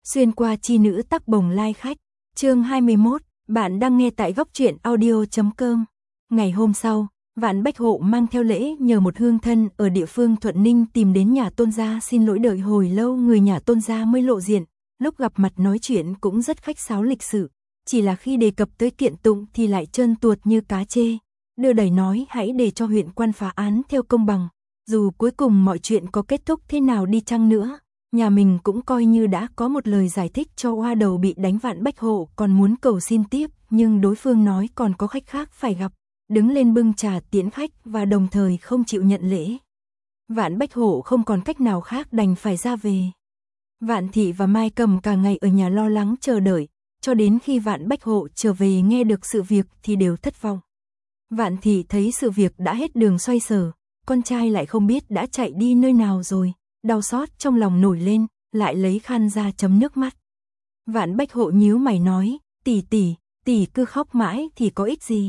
Xuyên qua chi nữ tắc bồng lai khách, chương 21, bạn đang nghe tại góc truyện audio.com. Ngày hôm sau, Vạn Bách Hộ mang theo lễ nhờ một hương thân ở địa phương Thuận Ninh tìm đến nhà Tôn gia xin lỗi, đợi hồi lâu người nhà Tôn gia mới lộ diện, lúc gặp mặt nói chuyện cũng rất khách sáo lịch sự, chỉ là khi đề cập tới kiện tụng thì lại trơn tuột như cá chê, đưa đẩy nói hãy để cho huyện quan phá án theo công bằng, dù cuối cùng mọi chuyện có kết thúc thế nào đi chăng nữa. Nhà mình cũng coi như đã có một lời giải thích cho oa đầu bị đánh. Vạn Bách Hộ còn muốn cầu xin tiếp, nhưng đối phương nói còn có khách khác phải gặp, đứng lên bưng trà tiễn khách và đồng thời không chịu nhận lễ. Vạn Bách Hộ không còn cách nào khác đành phải ra về. Vạn Thị và Mai Cầm cả ngày ở nhà lo lắng chờ đợi, cho đến khi Vạn Bách Hộ trở về nghe được sự việc thì đều thất vọng. Vạn Thị thấy sự việc đã hết đường xoay sở, con trai lại không biết đã chạy đi nơi nào rồi. Đau xót trong lòng nổi lên, lại lấy khăn ra chấm nước mắt. Vạn Bách Hộ nhíu mày nói, tỷ cứ khóc mãi thì có ích gì.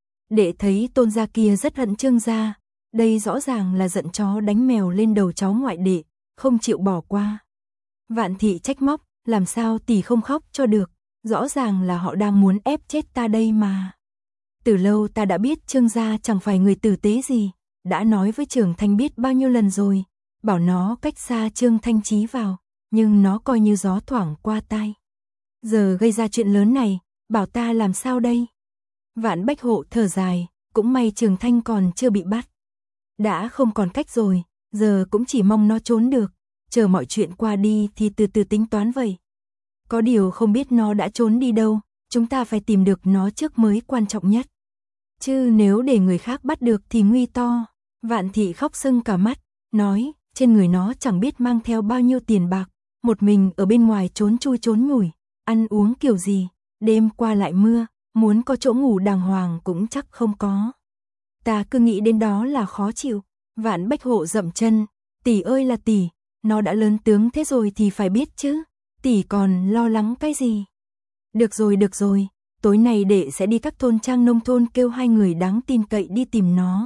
Đệ thấy Tôn gia kia rất hận Trương gia, đây rõ ràng là giận chó đánh mèo lên đầu cháu ngoại đệ, không chịu bỏ qua. Vạn Thị trách móc, làm sao tỷ không khóc cho được, rõ ràng là họ đang muốn ép chết ta đây mà. Từ lâu ta đã biết Trương gia chẳng phải người tử tế gì, đã nói với Trường Thanh biết bao nhiêu lần rồi. Bảo nó cách xa Trương Thanh Chí vào, nhưng nó coi như gió thoảng qua tai. Giờ gây ra chuyện lớn này, bảo ta làm sao đây? Vạn Bách Hộ thở dài, cũng may Trường Thanh còn chưa bị bắt. Đã không còn cách rồi, giờ cũng chỉ mong nó trốn được, chờ mọi chuyện qua đi thì từ từ tính toán vậy. Có điều không biết nó đã trốn đi đâu, chúng ta phải tìm được nó trước mới quan trọng nhất. Chứ nếu để người khác bắt được thì nguy to. Vạn Thị khóc sưng cả mắt, nói, trên người nó chẳng biết mang theo bao nhiêu tiền bạc, một mình ở bên ngoài trốn chui trốn nhủi, ăn uống kiểu gì, đêm qua lại mưa, muốn có chỗ ngủ đàng hoàng cũng chắc không có. Ta cứ nghĩ đến đó là khó chịu. Vạn Bách Hộ dậm chân, tỷ ơi là tỷ, nó đã lớn tướng thế rồi thì phải biết chứ, tỷ còn lo lắng cái gì. Được rồi, tối nay đệ sẽ đi các thôn trang nông thôn kêu 2 người đáng tin cậy đi tìm nó.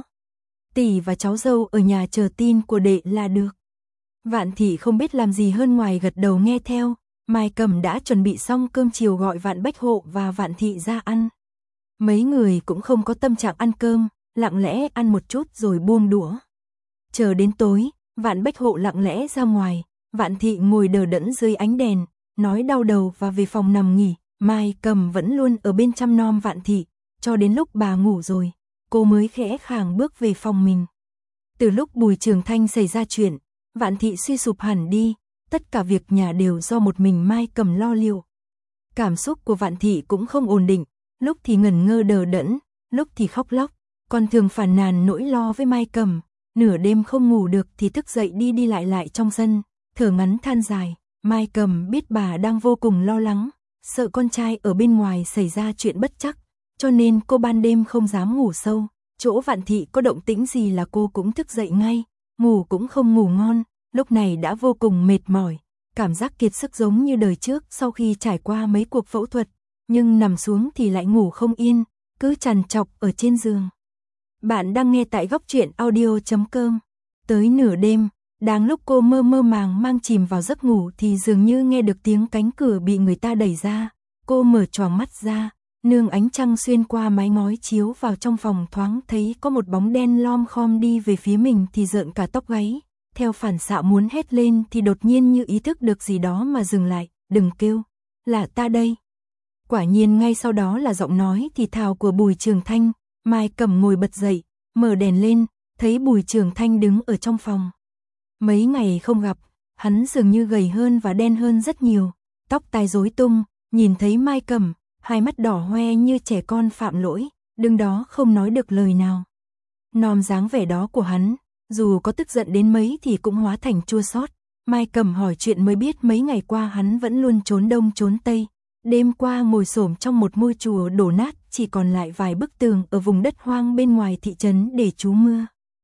Tỷ và cháu dâu ở nhà chờ tin của đệ là được. Vạn Thị không biết làm gì hơn ngoài gật đầu nghe theo. Mai Cầm đã chuẩn bị xong cơm chiều gọi Vạn Bách Hộ và Vạn Thị ra ăn. Mấy người cũng không có tâm trạng ăn cơm, lặng lẽ ăn một chút rồi buông đũa. Chờ đến tối, Vạn Bách Hộ lặng lẽ ra ngoài, Vạn Thị ngồi đờ đẫn dưới ánh đèn, nói đau đầu và về phòng nằm nghỉ. Mai Cầm vẫn luôn ở bên chăm nom Vạn Thị, cho đến lúc bà ngủ rồi, cô mới khẽ khàng bước về phòng mình. Từ lúc Bùi Trường Thanh xảy ra chuyện, Vạn Thị suy sụp hẳn đi, tất cả việc nhà đều do một mình Mai Cầm lo liệu. Cảm xúc của Vạn Thị cũng không ổn định, lúc thì ngẩn ngơ đờ đẫn, lúc thì khóc lóc, còn thường phàn nàn nỗi lo với Mai Cầm, nửa đêm không ngủ được thì thức dậy đi đi lại trong sân, thở ngắn than dài. Mai Cầm biết bà đang vô cùng lo lắng, sợ con trai ở bên ngoài xảy ra chuyện bất trắc, cho nên cô ban đêm không dám ngủ sâu. Chỗ Vạn Thị có động tĩnh gì là cô cũng thức dậy ngay, ngủ cũng không ngủ ngon, lúc này đã vô cùng mệt mỏi, cảm giác kiệt sức giống như đời trước sau khi trải qua mấy cuộc phẫu thuật, nhưng nằm xuống thì lại ngủ không yên, cứ trằn trọc ở trên giường. Bạn đang nghe tại góc truyện audio.com. Tới nửa đêm, đang lúc cô mơ màng mang chìm vào giấc ngủ thì dường như nghe được tiếng cánh cửa bị người ta đẩy ra, cô mở choàng mắt ra. Nương ánh trăng xuyên qua mái ngói chiếu vào trong phòng, thoáng thấy có một bóng đen lom khom đi về phía mình thì rợn cả tóc gáy. Theo phản xạ muốn hét lên thì đột nhiên như ý thức được gì đó mà dừng lại, đừng kêu, là ta đây. Quả nhiên ngay sau đó là giọng nói thì thào của Bùi Trường Thanh. Mai Cầm ngồi bật dậy, mở đèn lên, thấy Bùi Trường Thanh đứng ở trong phòng. Mấy ngày không gặp, hắn dường như gầy hơn và đen hơn rất nhiều, tóc tai rối tung, nhìn thấy Mai Cầm, hai mắt đỏ hoe như trẻ con phạm lỗi, đứng đó không nói được lời nào. Nom dáng vẻ đó của hắn, dù có tức giận đến mấy thì cũng hóa thành chua xót. Mai Cầm hỏi chuyện mới biết mấy ngày qua hắn vẫn luôn trốn đông trốn tây, đêm qua ngồi xổm trong một ngôi chùa đổ nát, chỉ còn lại vài bức tường ở vùng đất hoang bên ngoài thị trấn để trú mưa.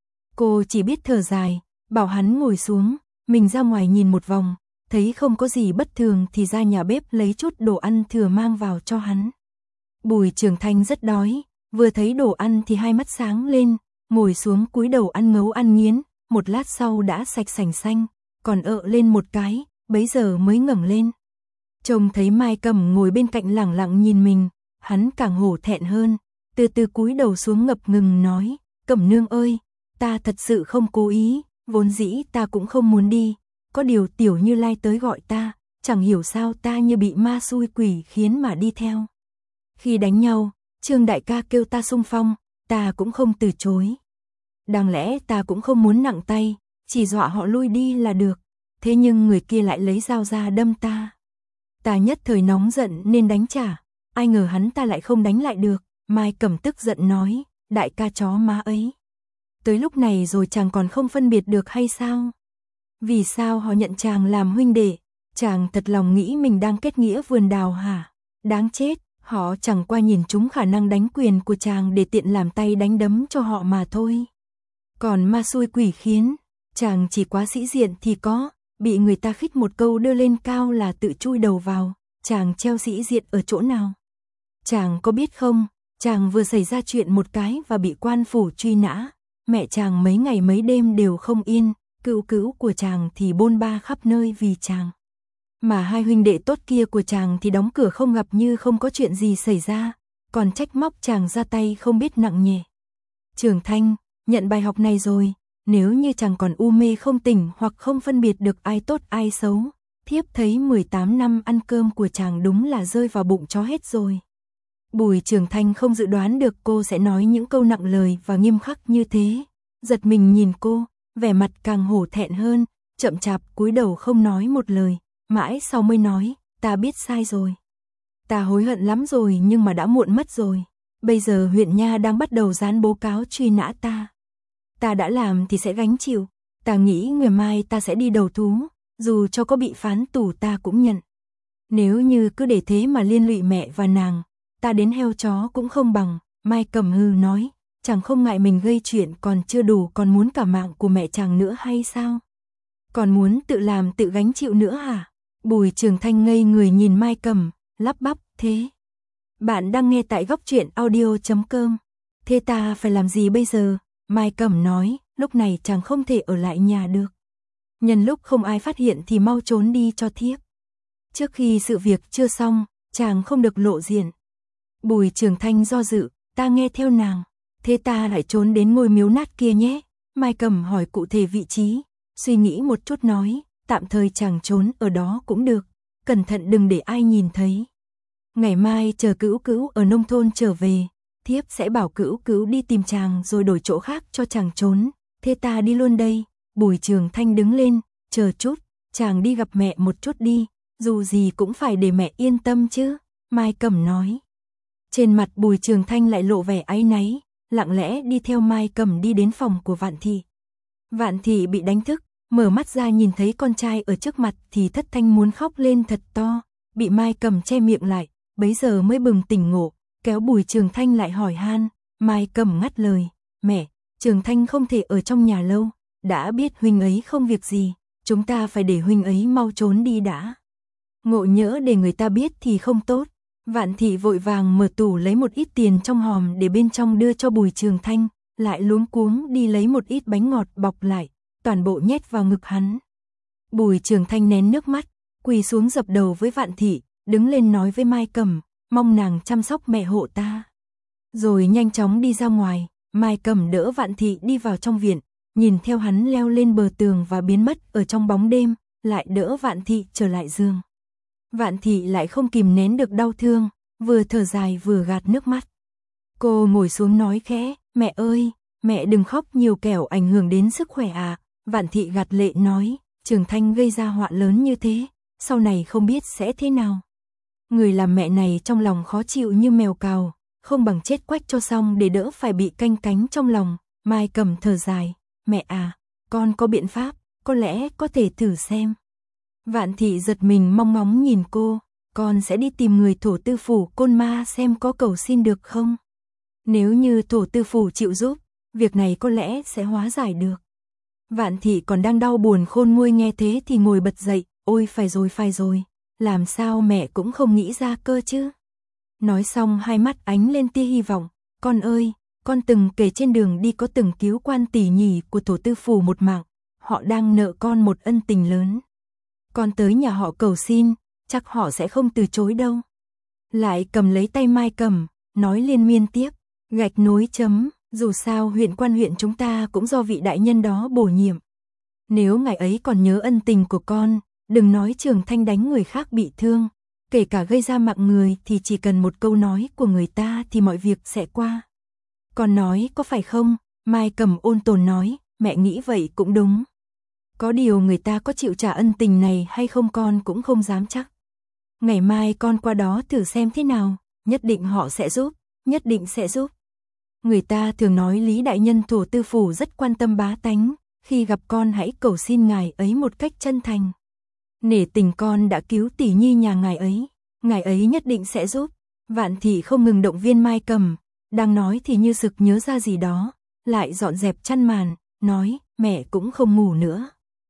Cô chỉ biết thở dài, bảo hắn ngồi xuống, mình ra ngoài nhìn một vòng, thấy không có gì bất thường thì ra nhà bếp lấy chút đồ ăn thừa mang vào cho hắn. Bùi Trường Thanh rất đói, vừa thấy đồ ăn thì hai mắt sáng lên, ngồi xuống cúi đầu ăn ngấu ăn nghiến, một lát sau đã sạch sành xanh, còn ợ lên một cái, bấy giờ mới ngẩng lên. Trông thấy Mai Cẩm ngồi bên cạnh lẳng lặng nhìn mình, hắn càng hổ thẹn hơn, từ từ cúi đầu xuống ngập ngừng nói, Cẩm nương ơi, ta thật sự không cố ý, vốn dĩ ta cũng không muốn đi, có điều Tiểu Như Lai tới gọi ta, chẳng hiểu sao ta như bị ma xui quỷ khiến mà đi theo. Khi đánh nhau, Trương đại ca kêu ta xung phong, ta cũng không từ chối. Đáng lẽ ta cũng không muốn nặng tay, chỉ dọa họ lui đi là được, thế nhưng người kia lại lấy dao ra đâm ta. Ta nhất thời nóng giận nên đánh trả, ai ngờ hắn ta lại không đánh lại được, Mai Cẩm tức giận nói, đại ca chó má ấy. Tới lúc này rồi chàng còn không phân biệt được hay sao? Vì sao họ nhận chàng làm huynh đệ? Chàng thật lòng nghĩ mình đang kết nghĩa vườn đào hả? Đáng chết, họ chẳng qua nhìn chúng khả năng đánh quyền của chàng để tiện làm tay đánh đấm cho họ mà thôi. Còn ma xui quỷ khiến, chàng chỉ quá sĩ diện thì có, bị người ta khích một câu đưa lên cao là tự chui đầu vào, chàng treo sĩ diện ở chỗ nào? Chàng có biết không, chàng vừa xảy ra chuyện một cái và bị quan phủ truy nã, mẹ chàng mấy ngày mấy đêm đều không yên, cữu cữu của chàng thì bôn ba khắp nơi vì chàng. Mà hai huynh đệ tốt kia của chàng thì đóng cửa không gặp như không có chuyện gì xảy ra, còn trách móc chàng ra tay không biết nặng nhẹ. Trường Thanh, nhận bài học này rồi, nếu như chàng còn u mê không tỉnh hoặc không phân biệt được ai tốt ai xấu, thiếp thấy 18 năm ăn cơm của chàng đúng là rơi vào bụng chó hết rồi. Bùi Trường Thanh không dự đoán được cô sẽ nói những câu nặng lời và nghiêm khắc như thế, giật mình nhìn cô, vẻ mặt càng hổ thẹn hơn, chậm chạp cúi đầu không nói một lời, mãi sau mới nói, ta biết sai rồi. Ta hối hận lắm rồi nhưng mà đã muộn mất rồi, bây giờ huyện nha đang bắt đầu dán báo cáo truy nã ta. Ta đã làm thì sẽ gánh chịu, ta nghĩ ngày mai ta sẽ đi đầu thú, dù cho có bị phán tù ta cũng nhận. Nếu như cứ để thế mà liên lụy mẹ và nàng, ta đến heo chó cũng không bằng. Mai Cẩm hừ nói, chẳng không ngại mình gây chuyện còn chưa đủ còn muốn cả mạng của mẹ chàng nữa hay sao? Còn muốn tự làm tự gánh chịu nữa hả? Bùi Trường Thanh ngây người nhìn Mai Cẩm, lắp bắp, thế. Bạn đang nghe tại góc truyện audio.com. Thế ta phải làm gì bây giờ? Mai Cẩm nói, lúc này chàng không thể ở lại nhà được. Nhân lúc không ai phát hiện thì mau trốn đi cho thiếp. Trước khi sự việc chưa xong, chàng không được lộ diện. Bùi Trường Thanh do dự, ta nghe theo nàng. Thế ta lại trốn đến ngôi miếu nát kia nhé. Mai Cẩm hỏi cụ thể vị trí, suy nghĩ một chút nói, tạm thời chàng trốn ở đó cũng được, cẩn thận đừng để ai nhìn thấy. Ngày mai chờ Cữu Cữu ở nông thôn trở về, thiếp sẽ bảo Cữu Cữu đi tìm chàng rồi đổi chỗ khác cho chàng trốn, thế ta đi luôn đây. Bùi Trường Thanh đứng lên, chờ chút, chàng đi gặp mẹ một chút đi, dù gì cũng phải để mẹ yên tâm chứ, Mai Cẩm nói. Trên mặt Bùi Trường Thanh lại lộ vẻ áy náy, lặng lẽ đi theo Mai Cẩm đi đến phòng của Vạn Thị. Vạn Thị bị đánh thức, mở mắt ra nhìn thấy con trai ở trước mặt thì thất thanh muốn khóc lên thật to, bị Mai Cẩm che miệng lại, bấy giờ mới bừng tỉnh ngộ, kéo Bùi Trường Thanh lại hỏi han. Mai Cẩm ngắt lời, mẹ, Trường Thanh không thể ở trong nhà lâu, đã biết huynh ấy không việc gì, chúng ta phải để huynh ấy mau trốn đi đã. Ngộ nhỡ để người ta biết thì không tốt. Vạn Thị vội vàng mở tủ lấy một ít tiền trong hòm để bên trong đưa cho Bùi Trường Thanh, lại luống cuống đi lấy một ít bánh ngọt bọc lại, toàn bộ nhét vào ngực hắn. Bùi Trường Thanh nén nước mắt, quỳ xuống dập đầu với Vạn Thị, đứng lên nói với Mai Cẩm, mong nàng chăm sóc mẹ hộ ta. Rồi nhanh chóng đi ra ngoài, Mai Cẩm đỡ Vạn Thị đi vào trong viện, nhìn theo hắn leo lên bờ tường và biến mất ở trong bóng đêm, lại đỡ Vạn Thị trở lại giường. Vạn Thị lại không kìm nén được đau thương, vừa thở dài vừa gạt nước mắt. Cô ngồi xuống nói khẽ, mẹ ơi, mẹ đừng khóc nhiều kẻo ảnh hưởng đến sức khỏe à. Vạn Thị gạt lệ nói, Trường Thanh gây ra họa lớn như thế, sau này không biết sẽ thế nào. Người làm mẹ này trong lòng khó chịu như mèo cào, không bằng chết quách cho xong để đỡ phải bị canh cánh trong lòng. Mai Cẩm thở dài, mẹ à, con có biện pháp, có lẽ có thể thử xem. Vạn Thị giật mình mong ngóng nhìn cô, con sẽ đi tìm người thổ tư phủ Côn Ma xem có cầu xin được không. Nếu như thổ tư phủ chịu giúp, việc này có lẽ sẽ hóa giải được. Vạn Thị còn đang đau buồn khôn nguôi nghe thế thì ngồi bật dậy, ôi phải rồi, làm sao mẹ cũng không nghĩ ra cơ chứ. Nói xong hai mắt ánh lên tia hy vọng, con ơi, con từng kể trên đường đi có từng cứu quan tỷ nhì của thổ tư phủ một mạng, họ đang nợ con một ân tình lớn. Con tới nhà họ cầu xin, chắc họ sẽ không từ chối đâu. Lại cầm lấy tay Mai Cẩm, nói liên miên tiếp, gạch nối chấm, dù sao huyện quan huyện chúng ta cũng do vị đại nhân đó bổ nhiệm. Nếu ngài ấy còn nhớ ân tình của con, đừng nói Trường Thanh đánh người khác bị thương, kể cả gây ra mạng người thì chỉ cần một câu nói của người ta thì mọi việc sẽ qua. Con nói có phải không? Mai Cẩm ôn tồn nói, mẹ nghĩ vậy cũng đúng. Có điều người ta có chịu trả ân tình này hay không con cũng không dám chắc. Ngày mai con qua đó thử xem thế nào, nhất định họ sẽ giúp, nhất định sẽ giúp. Người ta thường nói Lý đại nhân Thổ Tư phủ rất quan tâm bá tánh, khi gặp con hãy cầu xin ngài ấy một cách chân thành. Nể tình con đã cứu tỷ nhi nhà ngài ấy nhất định sẽ giúp. Vạn Thị không ngừng động viên Mai Cẩm, đang nói thì như sực nhớ ra gì đó, lại dọn dẹp chăn màn, nói, mẹ cũng không ngủ nữa.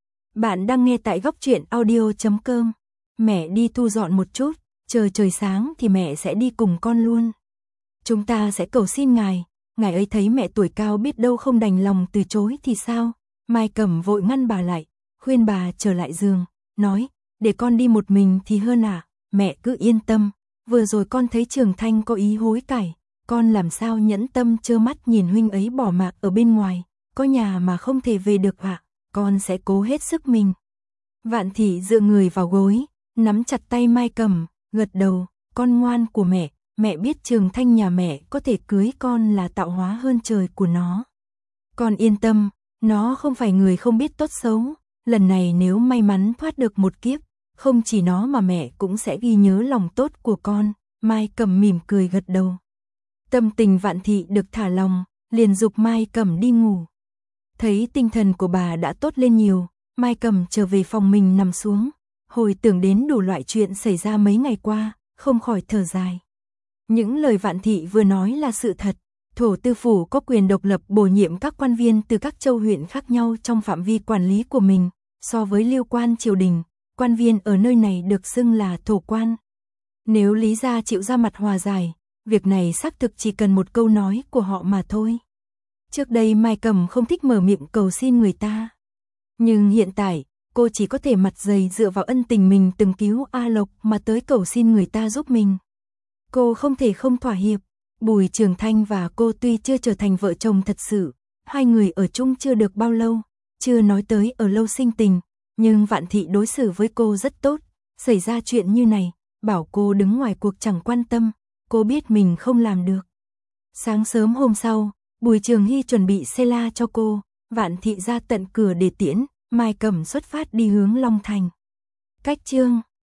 Bạn đang nghe tại góc truyện audio.com. Mẹ đi thu dọn một chút, chờ trời sáng thì mẹ sẽ đi cùng con luôn. Chúng ta sẽ cầu xin ngài ấy thấy mẹ tuổi cao biết đâu không đành lòng từ chối thì sao? Mai Cẩm vội ngăn bà lại, khuyên bà trở lại giường, nói, để con đi một mình thì hơn à, mẹ cứ yên tâm, vừa rồi con thấy Trường Thanh có ý hối cải, con làm sao nhẫn tâm trơ mắt nhìn huynh ấy bỏ mạng ở bên ngoài, có nhà mà không thể về được ạ, con sẽ cố hết sức mình. Vạn Thị dựa người vào gối, nắm chặt tay Mai Cẩm, gật đầu, con ngoan của mẹ biết Trường Thanh nhà mẹ có thể cưới con là tạo hóa hơn trời của nó. Con yên tâm, nó không phải người không biết tốt xấu, lần này nếu may mắn thoát được một kiếp, không chỉ nó mà mẹ cũng sẽ ghi nhớ lòng tốt của con. Mai Cẩm mỉm cười gật đầu. Tâm tình Vạn Thị được thả lòng, liền dục Mai Cẩm đi ngủ. Thấy tinh thần của bà đã tốt lên nhiều, Mai Cẩm trở về phòng mình nằm xuống, hồi tưởng đến đủ loại chuyện xảy ra mấy ngày qua, không khỏi thở dài. Những lời Vạn Thị vừa nói là sự thật, Thổ Tư phủ có quyền độc lập bổ nhiệm các quan viên từ các châu huyện khác nhau trong phạm vi quản lý của mình, so với Liêu quan triều đình, quan viên ở nơi này được xưng là thổ quan. Nếu Lý gia chịu ra mặt hòa giải, việc này xác thực chỉ cần một câu nói của họ mà thôi. Trước đây Mai Cẩm không thích mở miệng cầu xin người ta, nhưng hiện tại, cô chỉ có thể mặt dày dựa vào ân tình mình từng cứu A Lộc mà tới cầu xin người ta giúp mình. Cô không thể không thỏa hiệp. Bùi Trường Thanh và cô tuy chưa trở thành vợ chồng thật sự, hai người ở chung chưa được bao lâu, chưa nói tới ở lâu sinh tình, nhưng Vạn Thị đối xử với cô rất tốt, xảy ra chuyện như này, bảo cô đứng ngoài cuộc chẳng quan tâm, cô biết mình không làm được. Sáng sớm hôm sau, Bùi Trường Hy chuẩn bị xe la cho cô, Vạn Thị ra tận cửa để tiễn, Mai Cẩm xuất phát đi hướng Long Thành. Cách chương